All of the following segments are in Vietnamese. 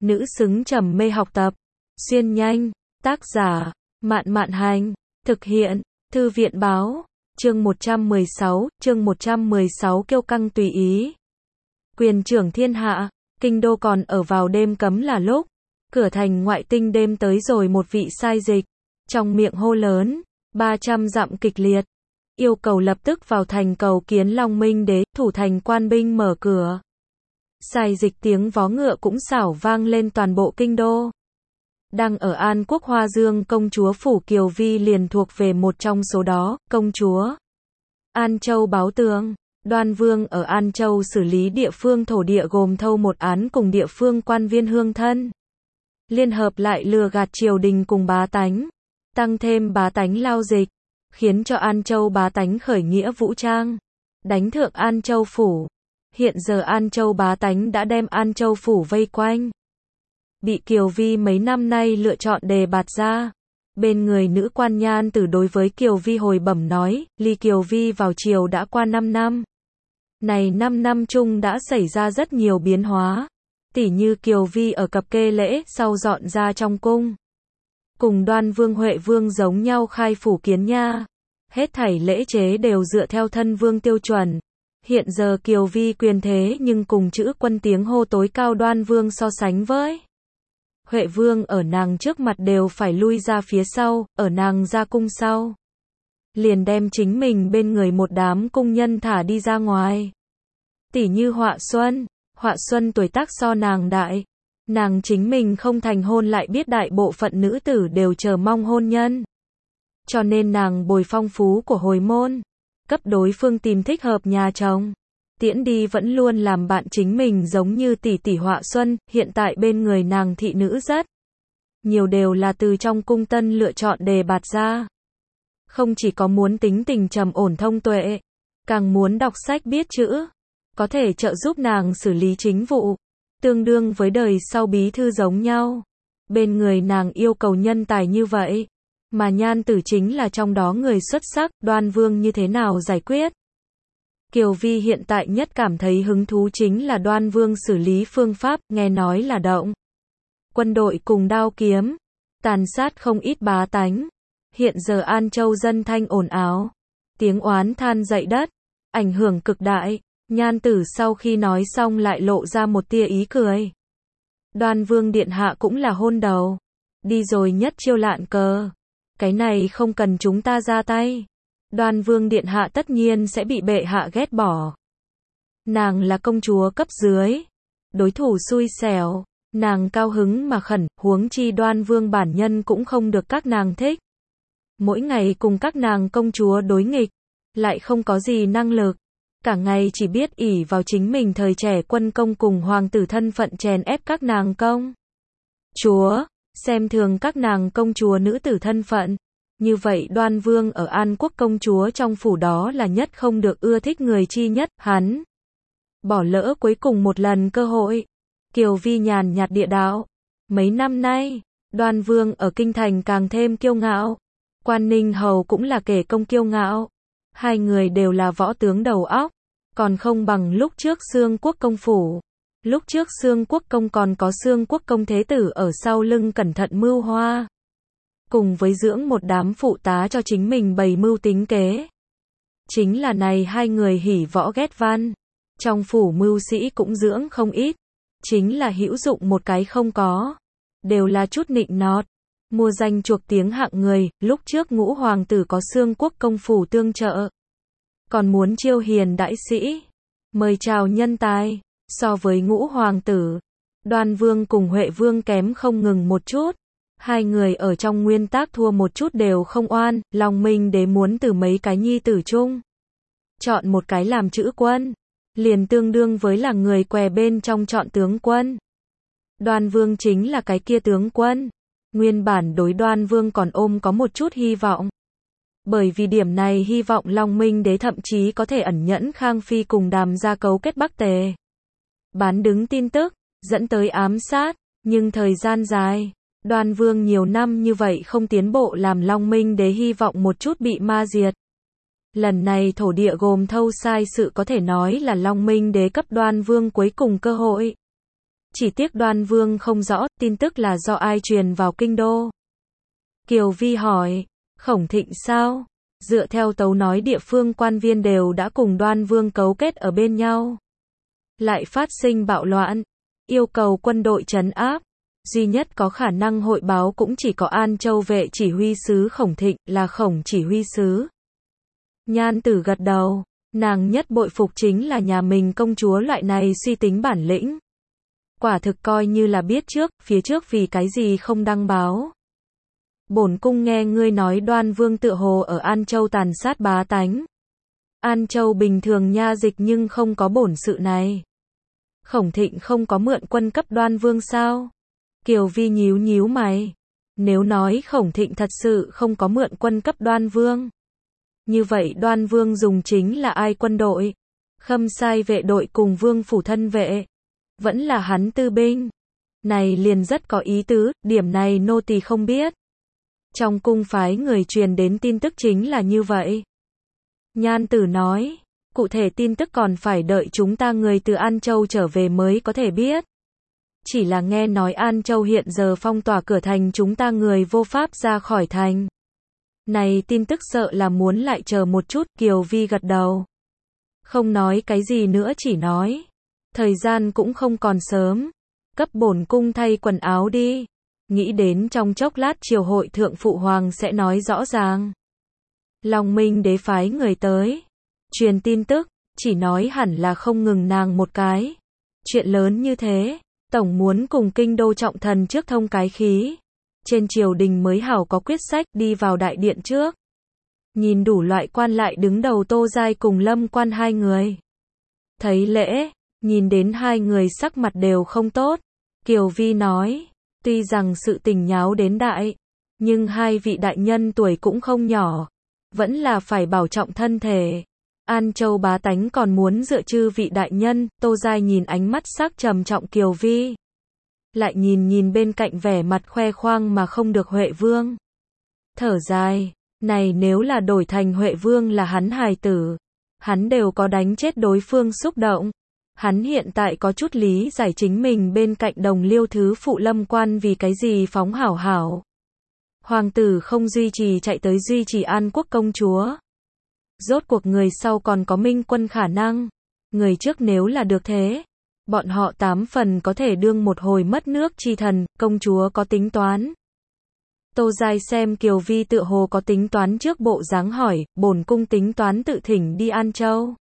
nữ xứng trầm mê học tập. Xuyên nhanh, tác giả, Mạn Mạn Hành, thực hiện, Thư viện Báo, chương 116 kiêu căng tùy ý. Quyền trưởng thiên hạ, kinh đô còn ở vào đêm cấm là lúc, cửa thành ngoại tinh đêm tới rồi một vị sai dịch, trong miệng hô lớn, 300 dặm kịch liệt, yêu cầu lập tức vào thành cầu kiến Long Minh Đế, thủ thành quan binh mở cửa. Sai dịch tiếng vó ngựa cũng xảo vang lên toàn bộ kinh đô. Đang ở An Quốc Hoa Dương công chúa phủ Kiều Vi liền thuộc về một trong số đó, công chúa An Châu báo tường, Đoan Vương ở An Châu xử lý địa phương thổ địa gồm thâu một án cùng địa phương quan viên hương thân. Liên hợp lại lừa gạt triều đình cùng bá tánh, tăng thêm bá tánh lao dịch, khiến cho An Châu bá tánh khởi nghĩa vũ trang, đánh thượng An Châu phủ. Hiện giờ An Châu bá tánh đã đem An Châu phủ vây quanh. Bị Kiều Vi mấy năm nay lựa chọn đề bạt ra. Bên người nữ quan Nhan Tử đối với Kiều Vi hồi bẩm nói, ly Kiều Vi vào triều đã qua 5 năm. Này 5 năm chung đã xảy ra rất nhiều biến hóa. Tỉ như Kiều Vi ở cập kê lễ sau dọn ra trong cung. Cùng Đoan Vương Huệ Vương giống nhau khai phủ kiến nha. Hết thảy lễ chế đều dựa theo thân vương tiêu chuẩn. Hiện giờ Kiều Vi quyền thế nhưng cùng chữ quân tiếng hô tối cao Đoan Vương so sánh với Huệ Vương ở nàng trước mặt đều phải lui ra phía sau, ở nàng ra cung sau. Liền đem chính mình bên người một đám cung nhân thả đi ra ngoài. Tỉ như Họa Xuân tuổi tác so nàng đại. Nàng chính mình không thành hôn lại biết đại bộ phận nữ tử đều chờ mong hôn nhân. Cho nên nàng bồi phong phú của hồi môn, cấp đối phương tìm thích hợp nhà chồng. Tiễn đi vẫn luôn làm bạn chính mình giống như tỷ tỷ Họa Xuân, hiện tại bên người nàng thị nữ rất nhiều đều là từ trong cung tân lựa chọn đề bạt ra. Không chỉ có muốn tính tình trầm ổn thông tuệ, càng muốn đọc sách biết chữ, có thể trợ giúp nàng xử lý chính vụ, tương đương với đời sau bí thư giống nhau. Bên người nàng yêu cầu nhân tài như vậy, mà Nhan Tử chính là trong đó người xuất sắc. Đoan Vương như thế nào giải quyết? Kiều Vi hiện tại nhất cảm thấy hứng thú chính là Đoan Vương xử lý phương pháp, nghe nói là động quân đội cùng đao kiếm, tàn sát không ít bá tánh. Hiện giờ An Châu dân thanh ồn ào, tiếng oán than dậy đất, ảnh hưởng cực đại. Nhan Tử sau khi nói xong lại lộ ra một tia ý cười. Đoan Vương điện hạ cũng là hôn đầu, đi rồi nhất chiêu lạn cờ. Cái này không cần chúng ta ra tay. Đoan Vương điện hạ tất nhiên sẽ bị bệ hạ ghét bỏ. Nàng là công chúa cấp dưới, đối thủ xui xẻo, nàng cao hứng mà khẩn, huống chi Đoan Vương bản nhân cũng không được các nàng thích. Mỗi ngày cùng các nàng công chúa đối nghịch, lại không có gì năng lực, cả ngày chỉ biết ỷ vào chính mình thời trẻ quân công cùng hoàng tử thân phận chèn ép các nàng công chúa, xem thường các nàng công chúa nữ tử thân phận. Như vậy Đoan Vương ở An Quốc công chúa trong phủ đó là nhất không được ưa thích người chi nhất, hắn bỏ lỡ cuối cùng một lần cơ hội. Kiều Vi nhàn nhạt địa đạo, mấy năm nay, Đoan Vương ở kinh thành càng thêm kiêu ngạo, Quan Ninh hầu cũng là kẻ công kiêu ngạo, hai người đều là võ tướng đầu óc, còn không bằng lúc trước Xương Quốc công phủ. Lúc trước Xương Quốc công còn có Xương Quốc công thế tử ở sau lưng cẩn thận mưu hoa, cùng với dưỡng một đám phụ tá cho chính mình bày mưu tính kế. Chính là này hai người hỉ võ ghét văn, trong phủ mưu sĩ cũng dưỡng không ít, chính là hữu dụng một cái không có, đều là chút nịnh nọt, mua danh chuộc tiếng hạng người. Lúc trước Ngũ hoàng tử có Xương Quốc công phủ tương trợ, còn muốn chiêu hiền đại sĩ, mời chào nhân tài. So với Ngũ hoàng tử, Đoan Vương cùng Huệ Vương kém không ngừng một chút. Hai người ở trong nguyên tắc thua một chút đều không oan. Long Minh Đế muốn từ mấy cái nhi tử chung chọn một cái làm chữ quân, liền tương đương với là người què bên trong chọn tướng quân. Đoan Vương chính là cái kia tướng quân. Nguyên bản đối Đoan Vương còn ôm có một chút hy vọng. Bởi vì điểm này hy vọng Long Minh Đế thậm chí có thể ẩn nhẫn Khang Phi cùng Đàm gia cấu kết Bắc Tề, bán đứng tin tức, dẫn tới ám sát. Nhưng thời gian dài, Đoan Vương nhiều năm như vậy không tiến bộ làm Long Minh Đế hy vọng một chút bị ma diệt. Lần này thổ địa gồm thâu sai sự có thể nói là Long Minh Đế cấp Đoan Vương cuối cùng cơ hội. Chỉ tiếc Đoan Vương không rõ, tin tức là do ai truyền vào kinh đô. Kiều Vi hỏi, Khổng Thịnh sao? Dựa theo tấu nói địa phương quan viên đều đã cùng Đoan Vương cấu kết ở bên nhau. Lại phát sinh bạo loạn, yêu cầu quân đội trấn áp. Duy nhất có khả năng hội báo cũng chỉ có An Châu vệ chỉ huy sứ Khổng Thịnh, là Khổng chỉ huy sứ. Nhan Tử gật đầu, nàng nhất bội phục chính là nhà mình công chúa loại này suy tính bản lĩnh. Quả thực coi như là biết trước, phía trước vì cái gì không đăng báo. Bổn cung nghe ngươi nói Đoan Vương tựa hồ ở An Châu tàn sát bá tánh. An Châu bình thường nha dịch nhưng không có bổn sự này. Khổng Thịnh không có mượn quân cấp Đoan Vương sao? Kiều Vi nhíu nhíu mày. Nếu nói Khổng Thịnh thật sự không có mượn quân cấp Đoan Vương, như vậy Đoan Vương dùng chính là ai quân đội? Khâm sai vệ đội cùng Vương phủ thân vệ. Vẫn là hắn tư binh. Này liền rất có ý tứ, điểm này nô tỳ không biết. Trong cung phái người truyền đến tin tức chính là như vậy. Nhan Tử nói, cụ thể tin tức còn phải đợi chúng ta người từ An Châu trở về mới có thể biết. Chỉ là nghe nói An Châu hiện giờ phong tỏa cửa thành, chúng ta người vô pháp ra khỏi thành. Này tin tức sợ là muốn lại chờ một chút. Kiều Vi gật đầu. Không nói cái gì nữa, chỉ nói, thời gian cũng không còn sớm. Cấp bổn cung thay quần áo đi. Nghĩ đến trong chốc lát triều hội thượng phụ hoàng sẽ nói rõ ràng. Long Minh đế phái người tới truyền tin tức, chỉ nói hẳn là không ngừng nàng một cái. Chuyện lớn như thế, tổng muốn cùng kinh đô trọng thần trước thông cái khí. Trên triều đình mới hảo có quyết sách. Đi vào đại điện trước, nhìn đủ loại quan lại đứng đầu Tô Giai cùng Lâm Quan hai người. Thấy lễ, nhìn đến hai người sắc mặt đều không tốt. Kiều Vi nói, tuy rằng sự tình nháo đến đại, nhưng hai vị đại nhân tuổi cũng không nhỏ, vẫn là phải bảo trọng thân thể. An Châu bá tánh còn muốn dựa chư vị đại nhân. Tô Giai nhìn ánh mắt sắc trầm trọng Kiều Vi, lại nhìn bên cạnh vẻ mặt khoe khoang mà không được Huệ Vương. Thở dài, này nếu là đổi thành Huệ Vương là hắn hài tử, hắn đều có đánh chết đối phương xúc động. Hắn hiện tại có chút lý giải chính mình bên cạnh đồng liêu thứ phụ Lâm Quan vì cái gì phóng hảo hảo. Hoàng tử không duy trì chạy tới duy trì An Quốc công chúa. Rốt cuộc người sau còn có minh quân khả năng. Người trước nếu là được thế, bọn họ 8 phần có thể đương một hồi mất nước chi thần. Công chúa có tính toán. Tô Giai xem Kiều Vi tựa hồ có tính toán trước bộ dáng hỏi, bổn cung tính toán tự thỉnh đi An Châu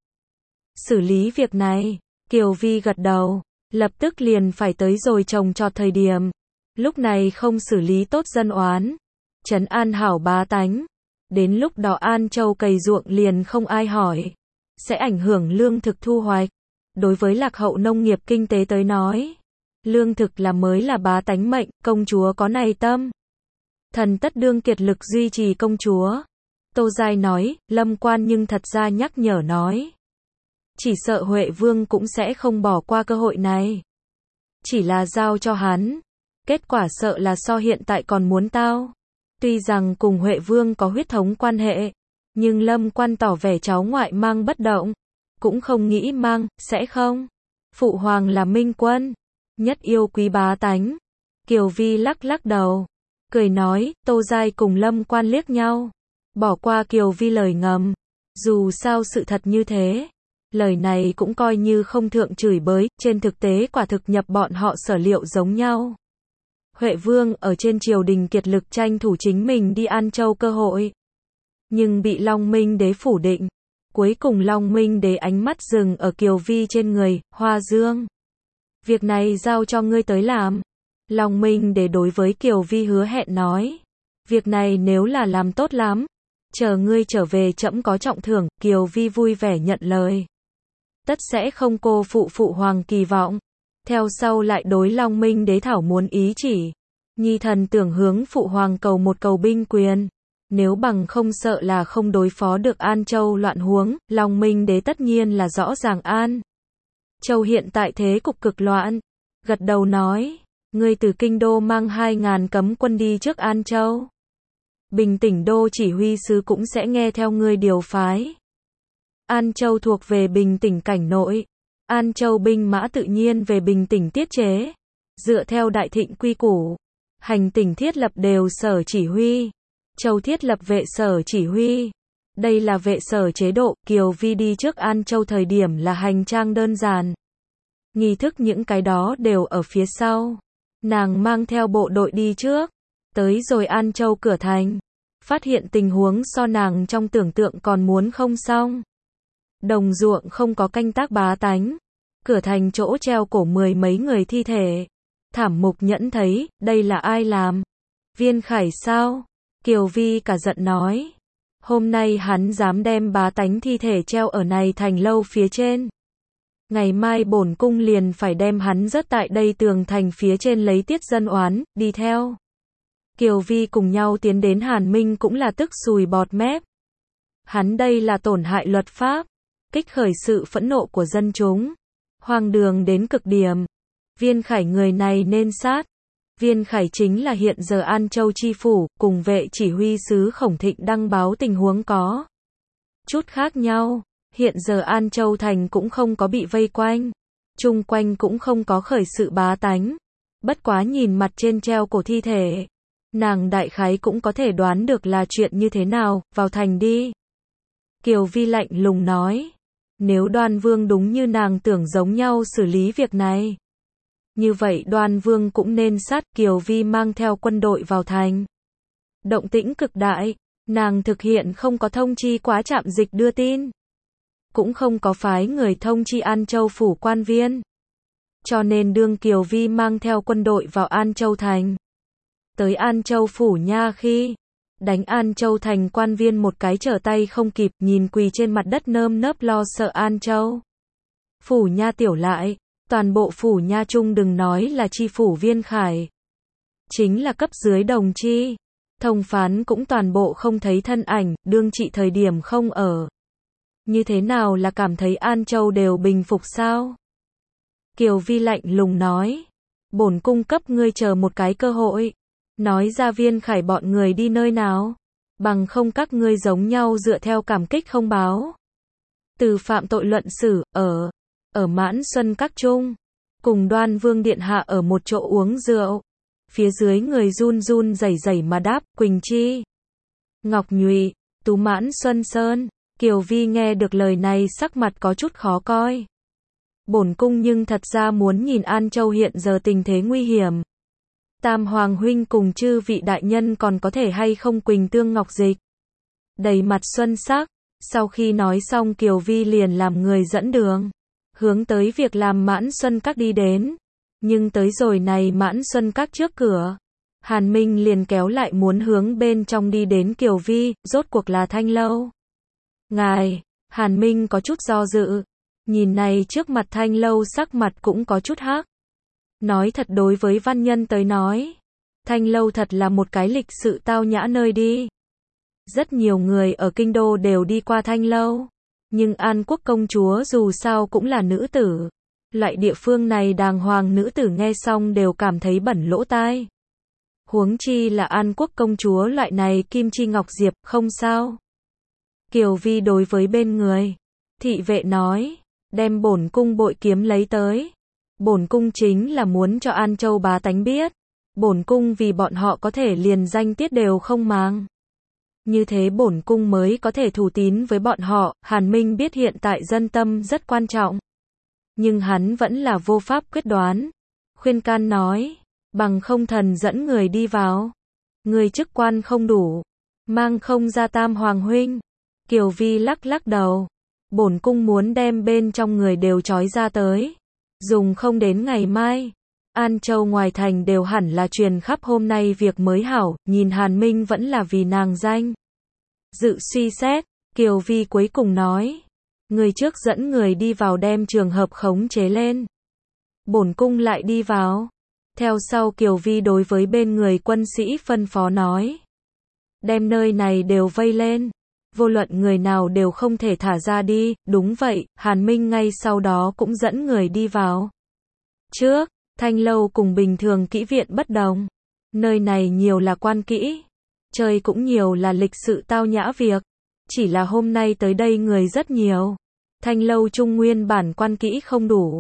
xử lý việc này. Kiều Vi gật đầu, lập tức liền phải tới rồi trồng trọt thời điểm. Lúc này không xử lý tốt dân oán, trấn an hảo bá tánh, đến lúc đó An Châu cày ruộng liền không ai hỏi, sẽ ảnh hưởng lương thực thu hoạch. Đối với lạc hậu nông nghiệp kinh tế tới nói, lương thực là mới là bá tánh mệnh. Công chúa có này tâm, thần tất đương kiệt lực duy trì công chúa. Tô Giai nói. Lâm Quan nhưng thật ra nhắc nhở nói, chỉ sợ Huệ Vương cũng sẽ không bỏ qua cơ hội này. Chỉ là giao cho hắn, kết quả sợ là so hiện tại còn muốn tao. Tuy rằng cùng Huệ Vương có huyết thống quan hệ, nhưng Lâm Quan tỏ vẻ cháu ngoại mang bất động, cũng không nghĩ mang, sẽ không. Phụ hoàng là minh quân, nhất yêu quý bá tánh. Kiều Vi lắc lắc đầu, cười nói. Tô Giai cùng Lâm Quan liếc nhau, bỏ qua Kiều Vi lời ngầm. Dù sao sự thật như thế, lời này cũng coi như không thượng chửi bới, trên thực tế quả thực nhập bọn họ sở liệu giống nhau. Huệ Vương ở trên triều đình kiệt lực tranh thủ chính mình đi An Châu cơ hội, nhưng bị Long Minh đế phủ định. Cuối cùng Long Minh đế ánh mắt dừng ở Kiều Vi trên người. Hoa Dương, việc này giao cho ngươi tới làm. Long Minh đế đối với Kiều Vi hứa hẹn nói, việc này nếu là làm tốt lắm, chờ ngươi trở về trẫm có trọng thưởng. Kiều Vi vui vẻ nhận lời, tất sẽ không cô phụ phụ hoàng kỳ vọng. Theo sau lại đối Long Minh đế thảo muốn ý chỉ, nhi thần tưởng hướng phụ hoàng cầu một cầu binh quyền, nếu bằng không sợ là không đối phó được An Châu loạn huống. Long Minh đế tất nhiên là rõ ràng An Châu hiện tại thế cục cực loạn, gật đầu nói, ngươi từ kinh đô mang 2.000 cấm quân đi trước An Châu, Bình Tỉnh đô chỉ huy sứ cũng sẽ nghe theo ngươi điều phái. An Châu thuộc về Bình Tỉnh cảnh nội, An Châu binh mã tự nhiên về Bình Tỉnh tiết chế. Dựa theo Đại Thịnh quy củ, hành tỉnh thiết lập đều sở chỉ huy. Châu thiết lập vệ sở chỉ huy. Đây là vệ sở chế độ, Kiều Vi đi trước An Châu thời điểm là hành trang đơn giản. Nghi thức những cái đó đều ở phía sau. Nàng mang theo bộ đội đi trước. Tới rồi An Châu cửa thành. Phát hiện tình huống so nàng trong tưởng tượng còn muốn không xong. Đồng ruộng không có canh tác bá tánh. Cửa thành chỗ treo cổ 10 mấy người thi thể. Thảm Mục Nhẫn thấy, đây là ai làm? Viên Khải sao? Kiều Vi cả giận nói. Hôm nay hắn dám đem bá tánh thi thể treo ở này thành lâu phía trên. Ngày mai bổn cung liền phải đem hắn rớt tại đây tường thành phía trên lấy tiết dân oán, đi theo. Kiều Vi cùng nhau tiến đến Hàn Minh cũng là tức sùi bọt mép. Hắn đây là tổn hại luật pháp, kích khởi sự phẫn nộ của dân chúng. Hoang đường đến cực điểm. Viên Khải người này nên sát. Viên Khải chính là hiện giờ An Châu chi phủ, cùng vệ chỉ huy sứ Khổng Thịnh đăng báo tình huống có chút khác nhau. Hiện giờ An Châu thành cũng không có bị vây quanh. Chung quanh cũng không có khởi sự bá tánh. Bất quá nhìn mặt trên treo cổ thi thể. Nàng đại khái cũng có thể đoán được là chuyện như thế nào, vào thành đi. Kiều Vi lạnh lùng nói. Nếu Đoan Vương đúng như nàng tưởng giống nhau xử lý việc này. Như vậy Đoan Vương cũng nên sát. Kiều Vi mang theo quân đội vào thành. Động tĩnh cực đại, nàng thực hiện không có thông chi quá trạm dịch đưa tin. Cũng không có phái người thông chi An Châu phủ quan viên. Cho nên đương Kiều Vi mang theo quân đội vào An Châu thành. Tới An Châu phủ nha khi đánh An Châu thành quan viên một cái trở tay không kịp, nhìn quỳ trên mặt đất nơm nớp lo sợ An Châu. Phủ nha tiểu lại, toàn bộ phủ nha chung đừng nói là chi phủ Viên Khải. Chính là cấp dưới đồng chi. Thông phán cũng toàn bộ không thấy thân ảnh, đương trị thời điểm không ở. Như thế nào là cảm thấy An Châu đều bình phục sao? Kiều Vi lạnh lùng nói. Bổn cung cấp ngươi chờ một cái cơ hội. Nói ra Viên Khải bọn người đi nơi nào. Bằng không các ngươi giống nhau dựa theo cảm kích không báo. Từ phạm tội luận xử, ở Mãn Xuân Các Trung. Cùng Đoan Vương Điện Hạ ở một chỗ uống rượu. Phía dưới người run run rẩy rẩy mà đáp, Quỳnh Chi, Ngọc Nhụy, Tú Mãn Xuân Sơn. Kiều Vi nghe được lời này sắc mặt có chút khó coi. Bổn cung nhưng thật ra muốn nhìn An Châu hiện giờ tình thế nguy hiểm. Tam Hoàng huynh cùng chư vị đại nhân còn có thể hay không Quỳnh Tương Ngọc Dịch. Đầy mặt xuân sắc. Sau khi nói xong Kiều Vi liền làm người dẫn đường. Hướng tới việc làm Mãn Xuân Các đi đến. Nhưng tới rồi này Mãn Xuân Các trước cửa. Hàn Minh liền kéo lại muốn hướng bên trong đi đến Kiều Vi, rốt cuộc là Thanh Lâu. Ngài, Hàn Minh có chút do dự. Nhìn này trước mặt Thanh Lâu sắc mặt cũng có chút hắc. Nói thật đối với văn nhân tới nói. Thanh Lâu thật là một cái lịch sự tao nhã nơi đi. Rất nhiều người ở kinh đô đều đi qua Thanh Lâu. Nhưng An Quốc công chúa dù sao cũng là nữ tử. Loại địa phương này đàng hoàng nữ tử nghe xong đều cảm thấy bẩn lỗ tai. Huống chi là An Quốc công chúa loại này kim chi ngọc diệp, không sao. Kiều Vi đối với bên người thị vệ nói, đem bổn cung bội kiếm lấy tới. Bổn cung chính là muốn cho An Châu bá tánh biết. Bổn cung vì bọn họ có thể liền danh tiết đều không màng. Như thế bổn cung mới có thể thủ tín với bọn họ. Hàn Minh biết hiện tại dân tâm rất quan trọng. Nhưng hắn vẫn là vô pháp quyết đoán. Khuyên can nói, bằng không thần dẫn người đi vào. Người chức quan không đủ. Mang không ra Tam Hoàng huynh. Kiều Vi lắc lắc đầu. Bổn cung muốn đem bên trong người đều trói ra tới. Dùng không đến ngày mai. An Châu ngoài thành đều hẳn là truyền khắp hôm nay việc mới hảo. Nhìn Hàn Minh vẫn là vì nàng danh. Dự suy xét. Kiều Vi cuối cùng nói. Người trước dẫn người đi vào đem trường hợp khống chế lên. Bổn cung lại đi vào. Theo sau Kiều Vi đối với bên người quân sĩ phân phó nói. Đem nơi này đều vây lên. Vô luận người nào đều không thể thả ra đi. Đúng vậy, Hàn Minh ngay sau đó cũng dẫn người đi vào. Trước, Thanh Lâu cùng bình thường kỹ viện bất đồng. Nơi này nhiều là quan kỹ. Chơi cũng nhiều là lịch sự tao nhã việc. Chỉ là hôm nay tới đây người rất nhiều. Thanh Lâu trung nguyên bản quan kỹ không đủ.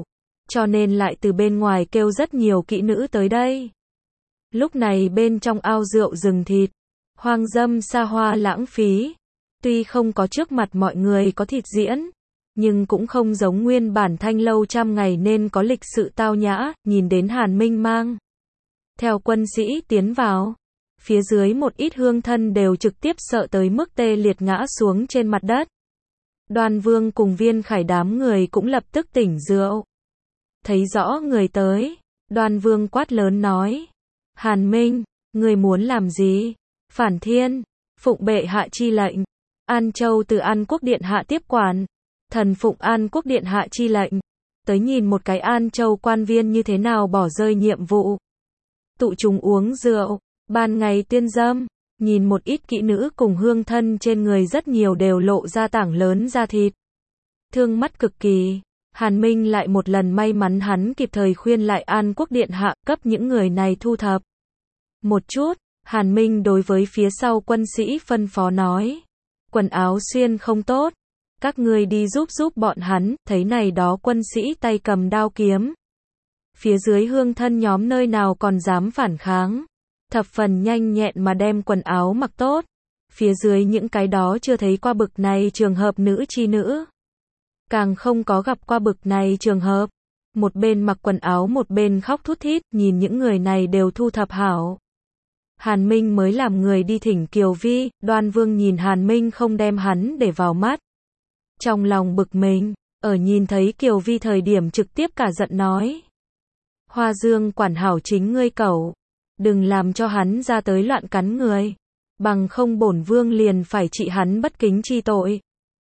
cho nên lại từ bên ngoài kêu rất nhiều kỹ nữ tới đây. Lúc này bên trong ao rượu rừng thịt, hoang dâm xa hoa lãng phí, tuy không có trước mặt mọi người có thịt diễn, nhưng cũng không giống nguyên bản thanh lâu trăm ngày nên có lịch sự tao nhã, nhìn đến Hàn Minh mang theo quân sĩ tiến vào. Phía dưới một ít hương thân đều trực tiếp sợ tới mức tê liệt ngã xuống trên mặt đất. Đoan Vương cùng Viên Khải đám người cũng lập tức tỉnh rượu. Thấy rõ người tới, Đoan Vương quát lớn nói: Hàn Minh, người muốn làm gì? Phản thiên, phụng bệ hạ chi lệnh. An Châu từ An Quốc Điện hạ tiếp quản. Thần phụng An Quốc Điện hạ chi lệnh. Tới nhìn một cái An Châu quan viên như thế nào bỏ rơi nhiệm vụ. Tụ chúng uống rượu, ban ngày tiên dâm, nhìn một ít kỹ nữ cùng hương thân trên người rất nhiều đều lộ ra tảng lớn da thịt. Thương mắt cực kỳ. Hàn Minh lại một lần may mắn hắn kịp thời khuyên lại An Quốc Điện hạ cấp những người này thu thập. Một chút, Hàn Minh đối với phía sau quân sĩ phân phó nói: quần áo xuyên không tốt, các ngươi đi giúp bọn hắn. Thấy này đó quân sĩ tay cầm đao kiếm. Phía dưới hương thân nhóm nơi nào còn dám phản kháng. Thập phần nhanh nhẹn mà đem quần áo mặc tốt. Phía dưới những cái đó chưa thấy qua bực này trường hợp nữ chi nữ. Càng không có gặp qua bực này trường hợp. Một bên mặc quần áo một bên khóc thút thít, nhìn những người này đều thu thập hảo. Hàn Minh mới làm người đi thỉnh Kiều Vi, Đoan Vương nhìn Hàn Minh không đem hắn để vào mắt. Trong lòng bực mình, ở nhìn thấy Kiều Vi thời điểm trực tiếp cả giận nói: Hoa Dương quản hảo chính ngươi cẩu, đừng làm cho hắn ra tới loạn cắn người, bằng không bổn vương liền phải trị hắn bất kính chi tội.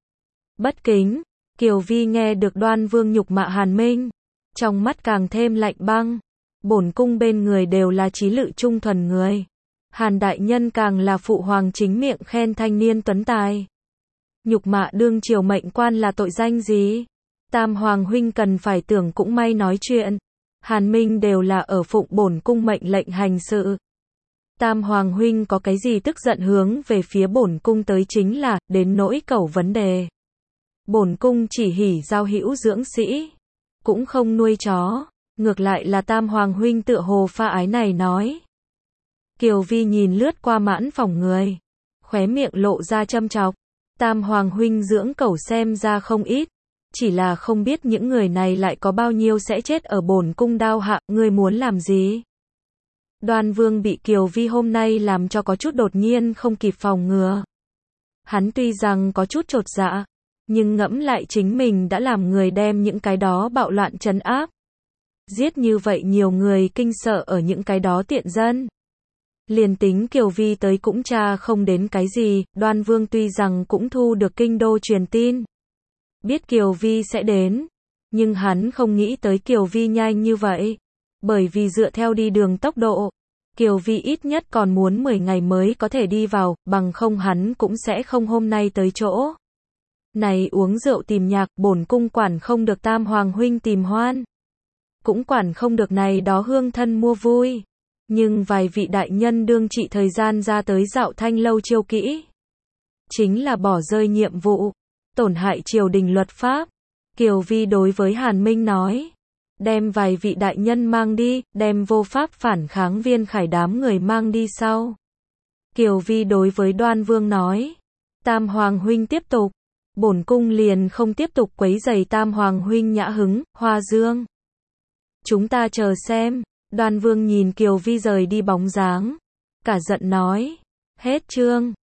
Bất kính, Kiều Vi nghe được Đoan Vương nhục mạ Hàn Minh, trong mắt càng thêm lạnh băng. Bổn cung bên người đều là chí lự trung thuần người. Hàn đại nhân càng là phụ hoàng chính miệng khen thanh niên tuấn tài. Nhục mạ đương triều mệnh quan là tội danh gì? Tam hoàng huynh cần phải tưởng cũng may nói chuyện. Hàn Minh đều là ở phụng bổn cung mệnh lệnh hành sự. Tam hoàng huynh có cái gì tức giận hướng về phía bổn cung tới chính là đến nỗi cẩu vấn đề. Bổn cung chỉ hỉ giao hữu dưỡng sĩ, cũng không nuôi chó. Ngược lại là Tam hoàng huynh tựa hồ pha ái này nói. Kiều Vi nhìn lướt qua mãn phòng người, khóe miệng lộ ra châm chọc. Tam hoàng huynh dưỡng cẩu xem ra không ít, chỉ là không biết những người này lại có bao nhiêu sẽ chết ở bổn cung đao hạ. Ngươi muốn làm gì? Đoan Vương bị Kiều Vi hôm nay làm cho có chút đột nhiên không kịp phòng ngừa. Hắn tuy rằng có chút chột dạ, nhưng ngẫm lại chính mình đã làm người đem những cái đó bạo loạn trấn áp. Giết như vậy nhiều người kinh sợ ở những cái đó tiện dân. Liền tính Kiều Vi tới cũng tra không đến cái gì. Đoan Vương tuy rằng cũng thu được kinh đô truyền tin, biết Kiều Vi sẽ đến, nhưng hắn không nghĩ tới Kiều Vi nhanh như vậy. Bởi vì dựa theo đi đường tốc độ, Kiều Vi ít nhất còn muốn 10 ngày mới có thể đi vào, bằng không hắn cũng sẽ không hôm nay tới chỗ này uống rượu tìm nhạc. Bổn cung quản không được Tam hoàng huynh tìm hoan, cũng quản không được này đó hương thân mua vui. Nhưng vài vị đại nhân đương trị thời gian ra tới dạo thanh lâu chiêu kỹ, chính là bỏ rơi nhiệm vụ, tổn hại triều đình luật pháp. Kiều Vi đối với Hàn Minh nói: đem vài vị đại nhân mang đi, đem vô pháp phản kháng Viên Khải đám người mang đi sau. Kiều Vi đối với Đoan Vương nói: Tam hoàng huynh tiếp tục, bổn cung liền không tiếp tục quấy rầy Tam hoàng huynh nhã hứng. Hoa Dương, chúng ta chờ xem. Đoan Vương nhìn Kiều Vi rời đi bóng dáng, cả giận nói: hết chương.